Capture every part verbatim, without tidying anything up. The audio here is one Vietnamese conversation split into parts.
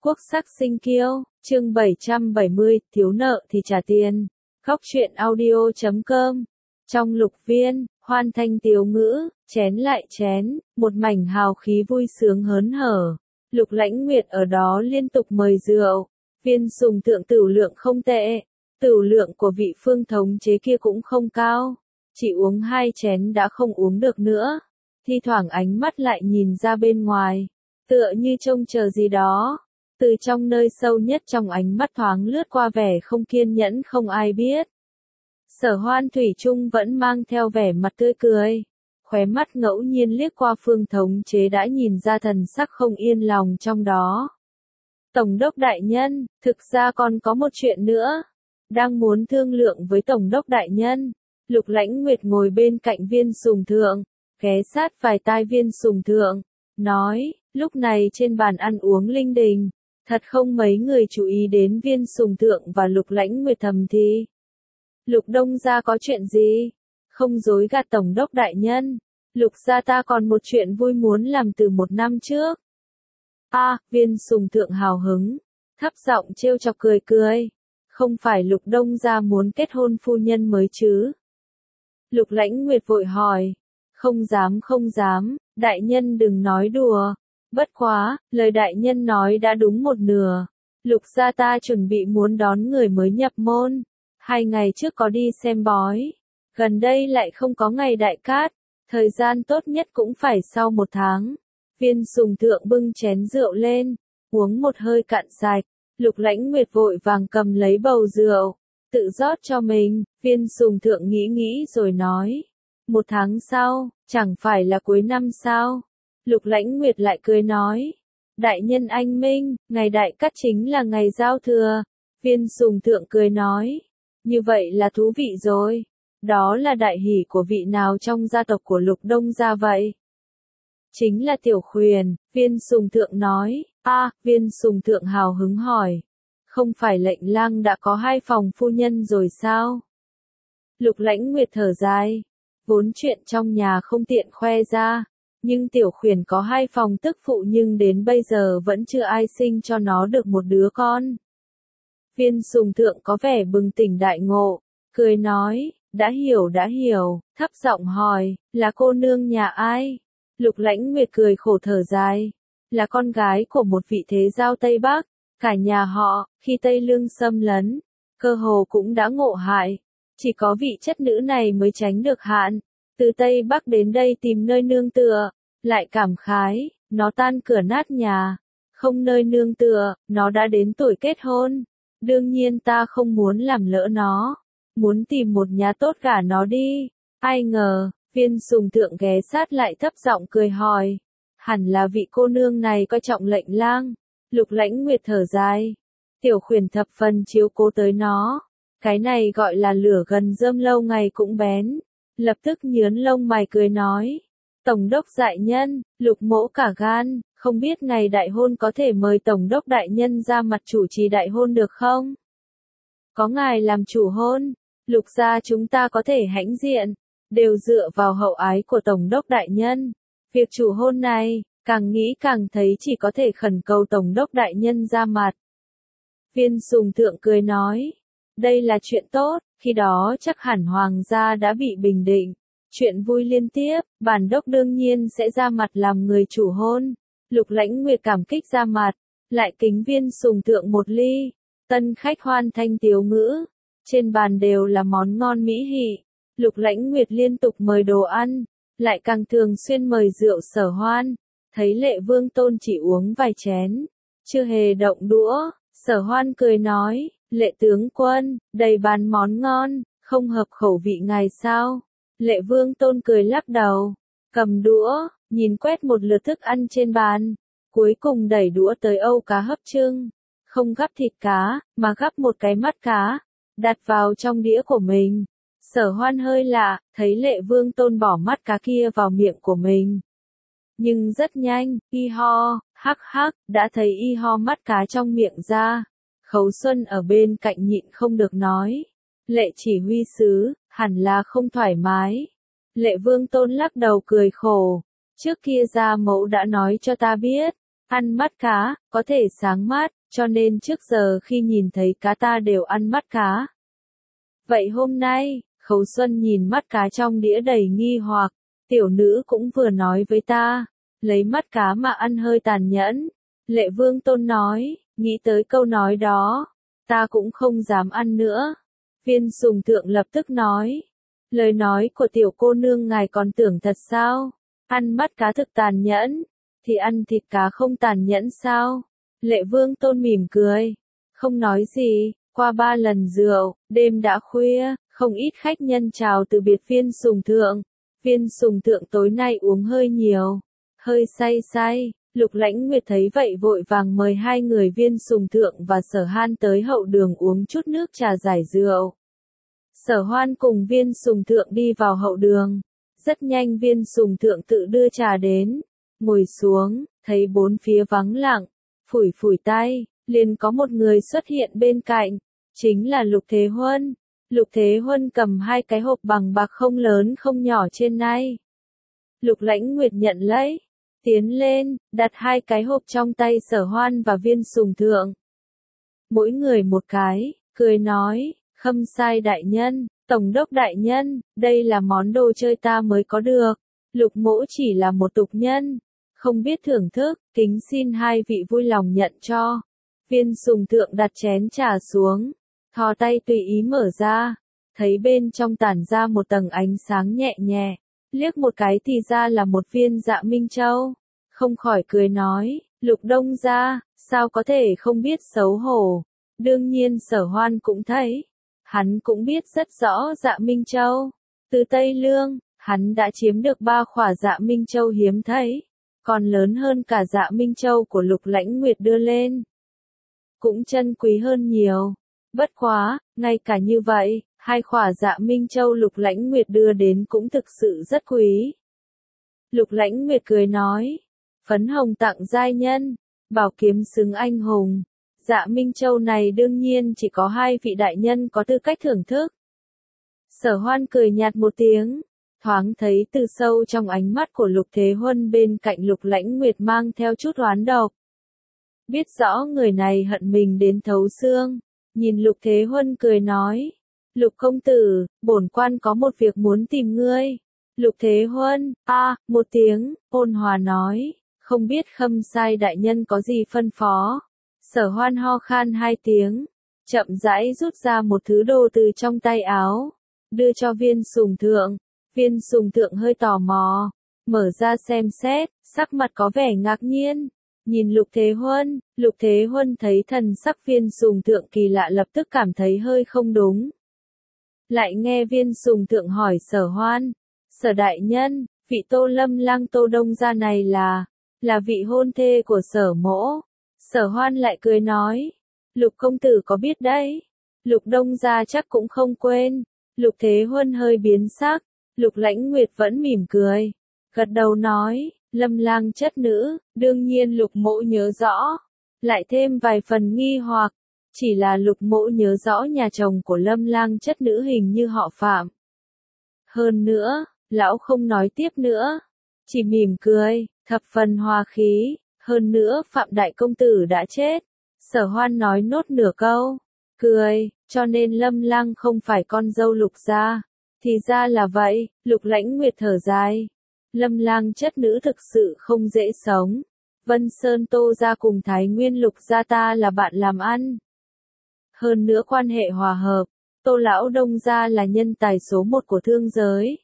Quốc sắc sinh kiêu, chương bảy trăm bảy mươi, thiếu nợ thì trả tiền. Góc truyện audio chấm com. Trong lục viên, hoan thanh tiếu ngữ, chén lại chén, một mảnh hào khí vui sướng hớn hở. Lục Lãnh Nguyệt ở đó liên tục mời rượu. Viên Sùng Thượng tửu lượng không tệ. Tửu lượng của vị phương thống chế kia cũng không cao. Chỉ uống hai chén đã không uống được nữa. Thi thoảng ánh mắt lại nhìn ra bên ngoài. Tựa như trông chờ gì đó. Từ trong nơi sâu nhất trong ánh mắt thoáng lướt qua vẻ không kiên nhẫn không ai biết. Sở Hoan thủy chung vẫn mang theo vẻ mặt tươi cười. Khóe mắt ngẫu nhiên liếc qua phương thống chế đã nhìn ra thần sắc không yên lòng trong đó. Tổng đốc đại nhân, thực ra còn có một chuyện nữa. Đang muốn thương lượng với Tổng đốc đại nhân. Lục Lãnh Nguyệt ngồi bên cạnh Viên Sùng Thượng, ghé sát vài tai Viên Sùng Thượng, nói, lúc này trên bàn ăn uống linh đình, thật không mấy người chú ý đến Viên Sùng Thượng và Lục Lãnh Nguyệt thầm thì. Lục Đông gia có chuyện gì? Không dối gạt Tổng đốc đại nhân. Lục gia ta còn một chuyện vui muốn làm từ một năm trước. A, à, Viên Sùng Thượng hào hứng, thấp giọng trêu chọc cười cười. Không phải Lục Đông gia muốn kết hôn phu nhân mới chứ? Lục Lãnh Nguyệt vội hỏi. Không dám không dám, đại nhân đừng nói đùa. Bất quá, lời đại nhân nói đã đúng một nửa. Lục gia ta chuẩn bị muốn đón người mới nhập môn. Hai ngày trước có đi xem bói. Gần đây lại không có ngày đại cát. Thời gian tốt nhất cũng phải sau một tháng. Viên Sùng Thượng bưng chén rượu lên. Uống một hơi cạn sạch. Lục Lãnh Nguyệt vội vàng cầm lấy bầu rượu. Tự rót cho mình. Viên Sùng Thượng nghĩ nghĩ rồi nói. Một tháng sau, chẳng phải là cuối năm sao? Lục Lãnh Nguyệt lại cười nói. Đại nhân anh minh, ngày đại cát chính là ngày giao thừa. Viên Sùng Thượng cười nói. Như vậy là thú vị rồi. Đó là đại hỷ của vị nào trong gia tộc của Lục Đông gia vậy? Chính là Tiểu Khuyển, Viên Sùng Thượng nói. A, à, Viên Sùng Thượng hào hứng hỏi. Không phải lệnh lang đã có hai phòng phu nhân rồi sao? Lục Lãnh Nguyệt thở dài. Vốn chuyện trong nhà không tiện khoe ra. Nhưng Tiểu Khuyển có hai phòng tức phụ nhưng đến bây giờ vẫn chưa ai sinh cho nó được một đứa con. Viên Sùng Thượng có vẻ bừng tỉnh đại ngộ, cười nói, đã hiểu đã hiểu, thấp giọng hỏi, là cô nương nhà ai? Lục Lãnh Nguyệt cười khổ thở dài, là con gái của một vị thế giao Tây Bắc, cả nhà họ, khi Tây Lương xâm lấn, cơ hồ cũng đã ngộ hại, chỉ có vị chất nữ này mới tránh được hạn, từ Tây Bắc đến đây tìm nơi nương tựa, lại cảm khái, nó tan cửa nát nhà, không nơi nương tựa, nó đã đến tuổi kết hôn. Đương nhiên ta không muốn làm lỡ nó. Muốn tìm một nhà tốt gả nó đi. Ai ngờ, Viên Sùng Thượng ghé sát lại thấp giọng cười hỏi. Hẳn là vị cô nương này coi trọng lệnh lang. Lục Lãnh Nguyệt thở dài. Tiểu Khuyển thập phần chiếu cố tới nó. Cái này gọi là lửa gần rơm lâu ngày cũng bén. Lập tức nhướn lông mày cười nói. Tổng đốc đại nhân, Lục mỗ cả gan. Không biết ngày đại hôn có thể mời Tổng đốc đại nhân ra mặt chủ trì đại hôn được không? Có ngài làm chủ hôn, Lục gia chúng ta có thể hãnh diện, đều dựa vào hậu ái của Tổng đốc đại nhân. Việc chủ hôn này, càng nghĩ càng thấy chỉ có thể khẩn cầu Tổng đốc đại nhân ra mặt. Viên Sùng Thượng cười nói, đây là chuyện tốt, khi đó chắc hẳn hoàng gia đã bị bình định. Chuyện vui liên tiếp, bản đốc đương nhiên sẽ ra mặt làm người chủ hôn. Lục Lãnh Nguyệt cảm kích ra mặt, lại kính Viên Sùng Thượng một ly. Tân khách hoan thanh tiếu ngữ, trên bàn đều là món ngon mỹ hị. Lục Lãnh Nguyệt liên tục mời đồ ăn, lại càng thường xuyên mời rượu Sở Hoan. Thấy Lệ Vương Tôn chỉ uống vài chén, chưa hề động đũa, Sở Hoan cười nói, Lệ tướng quân, đầy bàn món ngon, không hợp khẩu vị ngài sao? Lệ Vương Tôn cười lắc đầu, cầm đũa, nhìn quét một lượt thức ăn trên bàn, cuối cùng đẩy đũa tới âu cá hấp trưng, không gắp thịt cá, mà gắp một cái mắt cá, đặt vào trong đĩa của mình. Sở Hoan hơi lạ, thấy Lệ Vương Tôn bỏ mắt cá kia vào miệng của mình. Nhưng rất nhanh, y ho, hắc hắc, đã thấy y ho mắt cá trong miệng ra. Khấu Xuân ở bên cạnh nhịn không được nói. Lệ chỉ huy sứ, hẳn là không thoải mái. Lệ Vương Tôn lắc đầu cười khổ. Trước kia gia mẫu đã nói cho ta biết, Ăn mắt cá, có thể sáng mắt, cho nên trước giờ khi nhìn thấy cá ta đều ăn mắt cá. Vậy hôm nay, Khấu Xuân nhìn mắt cá trong đĩa đầy nghi hoặc, tiểu nữ cũng vừa nói với ta, lấy mắt cá mà ăn hơi tàn nhẫn. Lệ Vương Tôn nói, nghĩ tới câu nói đó, ta cũng không dám ăn nữa. Viên Sùng Thượng lập tức nói, lời nói của tiểu cô nương ngài còn tưởng thật sao? Ăn mắt cá thực tàn nhẫn, thì ăn thịt cá không tàn nhẫn sao? Lệ Vương Tôn mỉm cười, không nói gì. Qua ba lần rượu, đêm đã khuya, không ít khách nhân chào từ biệt Viên Sùng Thượng. Viên Sùng Thượng tối nay uống hơi nhiều, hơi say say. Lục Lãnh Nguyệt thấy vậy vội vàng mời hai người Viên Sùng Thượng và Sở Han tới hậu đường uống chút nước trà giải rượu. Sở Hoan cùng Viên Sùng Thượng đi vào hậu đường. Rất nhanh Viên Sùng Thượng tự đưa trà đến, ngồi xuống, thấy bốn phía vắng lặng, phủi phủi tay, liền có một người xuất hiện bên cạnh, chính là Lục Thế Huân. Lục Thế Huân cầm hai cái hộp bằng bạc không lớn không nhỏ trên tay. Lục Lãnh Nguyệt nhận lấy, tiến lên, đặt hai cái hộp trong tay Sở Hoan và Viên Sùng Thượng. Mỗi người một cái, cười nói, Khâm Sai đại nhân, Tổng đốc đại nhân, đây là món đồ chơi ta mới có được. Lục mỗ chỉ là một tục nhân, không biết thưởng thức, kính xin hai vị vui lòng nhận cho. Viên Sùng Thượng đặt chén trà xuống, thò tay tùy ý mở ra, thấy bên trong tản ra một tầng ánh sáng nhẹ nhẹ, liếc một cái thì ra là một viên Dạ Minh Châu, không khỏi cười nói, Lục Đông gia, sao có thể không biết xấu hổ. Đương nhiên Sở Hoan cũng thấy, hắn cũng biết rất rõ Dạ Minh Châu, từ Tây Lương, hắn đã chiếm được ba khỏa Dạ Minh Châu hiếm thấy, còn lớn hơn cả Dạ Minh Châu của Lục Lãnh Nguyệt đưa lên, cũng chân quý hơn nhiều. Bất quá, ngay cả như vậy, hai khỏa Dạ Minh Châu Lục Lãnh Nguyệt đưa đến cũng thực sự rất quý. Lục Lãnh Nguyệt cười nói, phấn hồng tặng giai nhân, bảo kiếm xứng anh hùng. Dạ Minh Châu này đương nhiên chỉ có hai vị đại nhân có tư cách thưởng thức. Sở Hoan cười nhạt một tiếng, thoáng thấy từ sâu trong ánh mắt của Lục Thế Huân bên cạnh Lục Lãnh Nguyệt mang theo chút oán độc. Biết rõ người này hận mình đến thấu xương, nhìn Lục Thế Huân cười nói, Lục công tử, bổn quan có một việc muốn tìm ngươi. Lục Thế Huân, a, à, một tiếng, ôn hòa nói, không biết Khâm Sai đại nhân có gì phân phó. Sở Hoan ho khan hai tiếng, chậm rãi rút ra một thứ đồ từ trong tay áo, đưa cho Viên Sùng Thượng. Viên Sùng Thượng hơi tò mò, mở ra xem xét, sắc mặt có vẻ ngạc nhiên. Nhìn Lục Thế Huân, Lục Thế Huân thấy thần sắc Viên Sùng Thượng kỳ lạ lập tức cảm thấy hơi không đúng. Lại nghe Viên Sùng Thượng hỏi Sở Hoan, Sở đại nhân, vị Tô Lâm Lang Tô Đông gia này là, là vị hôn thê của Sở mỗ. Sở Hoan lại cười nói, Lục công tử có biết đấy, Lục Đông gia chắc cũng không quên. Lục Thế Huân hơi biến sắc, Lục Lãnh Nguyệt vẫn mỉm cười, gật đầu nói, Lâm Lang chất nữ, đương nhiên Lục mỗ nhớ rõ, lại thêm vài phần nghi hoặc, chỉ là Lục mỗ nhớ rõ nhà chồng của Lâm Lang chất nữ hình như họ Phạm. Hơn nữa, lão không nói tiếp nữa, chỉ mỉm cười, thập phần hòa khí, hơn nữa Phạm đại công tử đã chết. Sở Hoan nói nốt nửa câu, cười, cho nên Lâm Lang không phải con dâu Lục gia. Thì ra là vậy. Lục Lãnh Nguyệt thở dài, Lâm Lang chất nữ thực sự không dễ sống. Vân Sơn Tô gia cùng Thái Nguyên Lục gia ta là bạn làm ăn, hơn nữa quan hệ hòa hợp. Tô lão Đông gia là nhân tài số một của thương giới,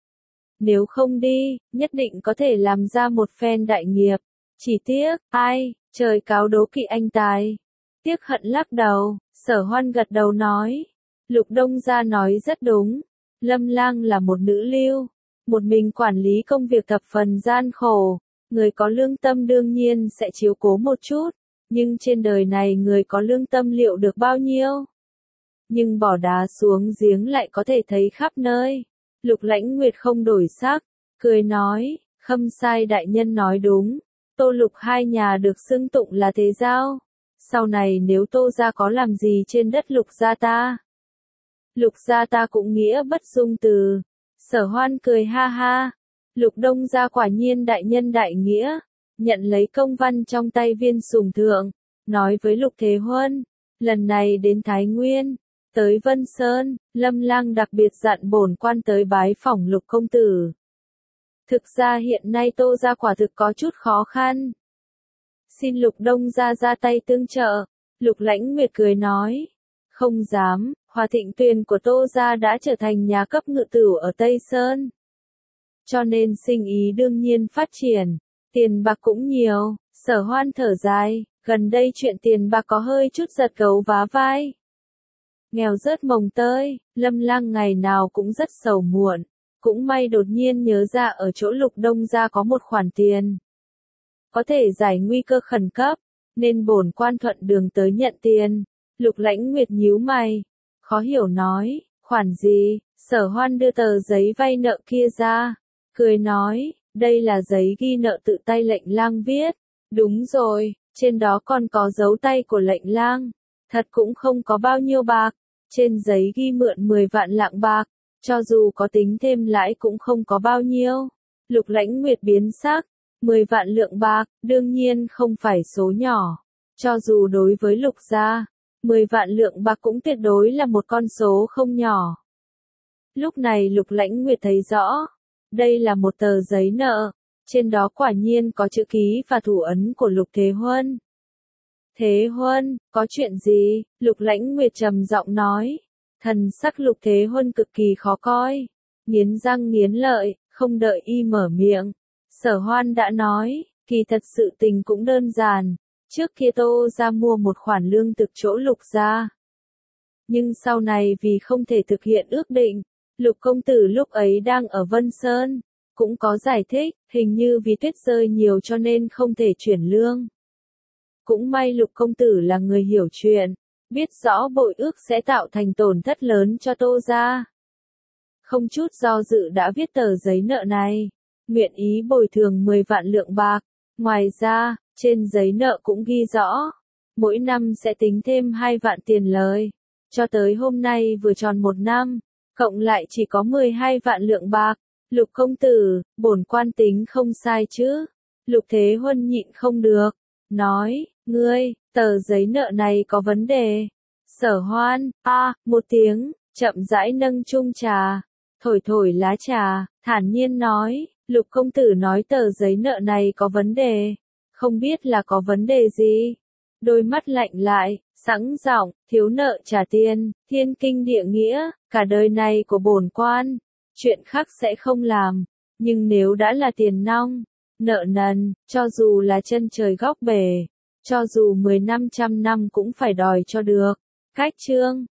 nếu không đi, nhất định có thể làm ra một phen đại nghiệp. Chỉ tiếc, ai, trời cáo đố kỵ anh tài. Tiếc hận lắc đầu. Sở Hoan gật đầu nói, Lục Đông gia nói rất đúng, Lâm Lang là một nữ lưu, một mình quản lý công việc thập phần gian khổ, người có lương tâm đương nhiên sẽ chiếu cố một chút, nhưng trên đời này người có lương tâm liệu được bao nhiêu? Nhưng bỏ đá xuống giếng lại có thể thấy khắp nơi. Lục Lãnh Nguyệt không đổi sắc, cười nói, Khâm Sai đại nhân nói đúng, Tô Lục hai nhà được xưng tụng là thế giao. Sau này nếu Tô gia có làm gì trên đất Lục gia ta, Lục gia ta cũng nghĩa bất dung từ. Sở Hoan cười ha ha, Lục Đông gia quả nhiên đại nhân đại nghĩa, nhận lấy công văn trong tay Viên Sùng Thượng, nói với Lục Thế Huân, lần này đến Thái Nguyên, tới Vân Sơn, Lâm Lang đặc biệt dặn bổn quan tới bái phỏng Lục công tử. Thực ra hiện nay Tô gia quả thực có chút khó khăn. Xin Lục Đông gia ra tay tương trợ. Lục Lãnh Nguyệt cười nói, không dám, Hòa Thịnh Tuyền của Tô gia đã trở thành nhà cấp ngự tửu ở Tây Sơn. Cho nên sinh ý đương nhiên phát triển, tiền bạc cũng nhiều. Sở Hoan thở dài, gần đây chuyện tiền bạc có hơi chút giật gấu vá vai. Nghèo rớt mồng tơi, Lâm Lang ngày nào cũng rất sầu muộn, cũng may đột nhiên nhớ ra ở chỗ Lục Đông gia có một khoản tiền, có thể giải nguy cơ khẩn cấp, nên bổn quan thuận đường tới nhận tiền. Lục Lãnh Nguyệt nhíu mày, khó hiểu nói, khoản gì? Sở Hoan đưa tờ giấy vay nợ kia ra, cười nói, đây là giấy ghi nợ tự tay lệnh lang viết. Đúng rồi, trên đó còn có dấu tay của lệnh lang, thật cũng không có bao nhiêu bạc, trên giấy ghi mượn mười vạn lạng bạc, cho dù có tính thêm lãi cũng không có bao nhiêu. Lục Lãnh Nguyệt biến sắc, mười vạn lượng bạc, đương nhiên không phải số nhỏ, cho dù đối với Lục gia, mười vạn lượng bạc cũng tuyệt đối là một con số không nhỏ. Lúc này Lục Lãnh Nguyệt thấy rõ, đây là một tờ giấy nợ, trên đó quả nhiên có chữ ký và thủ ấn của Lục Thế Huân. Thế Huân, có chuyện gì? Lục Lãnh Nguyệt trầm giọng nói. Thần sắc Lục Thế Huân cực kỳ khó coi, nghiến răng nghiến lợi, không đợi y mở miệng. Sở Hoan đã nói, kỳ thật sự tình cũng đơn giản, trước kia Tô gia mua một khoản lương thực chỗ Lục gia. Nhưng sau này vì không thể thực hiện ước định, Lục công tử lúc ấy đang ở Vân Sơn, cũng có giải thích, hình như vì tuyết rơi nhiều cho nên không thể chuyển lương. Cũng may Lục công tử là người hiểu chuyện, biết rõ bội ước sẽ tạo thành tổn thất lớn cho Tô gia. Không chút do dự đã viết tờ giấy nợ này, nguyện ý bồi thường mười vạn lượng bạc. Ngoài ra, trên giấy nợ cũng ghi rõ, mỗi năm sẽ tính thêm hai vạn tiền lời. Cho tới hôm nay vừa tròn một năm, cộng lại chỉ có mười hai vạn lượng bạc. Lục công tử, bổn quan tính không sai chứ? Lục Thế Huân nhịn không được, nói, ngươi, tờ giấy nợ này có vấn đề. Sở Hoan, a, à, một tiếng, chậm rãi nâng chung trà, thổi thổi lá trà, thản nhiên nói, Lục công tử nói tờ giấy nợ này có vấn đề, không biết là có vấn đề gì. Đôi mắt lạnh lại, sẵn giọng, thiếu nợ trả tiền, thiên kinh địa nghĩa, cả đời này của bổn quan, chuyện khác sẽ không làm, nhưng nếu đã là tiền nong, nợ nần, cho dù là chân trời góc bể, cho dù mười năm trăm năm cũng phải đòi cho được. Cách chương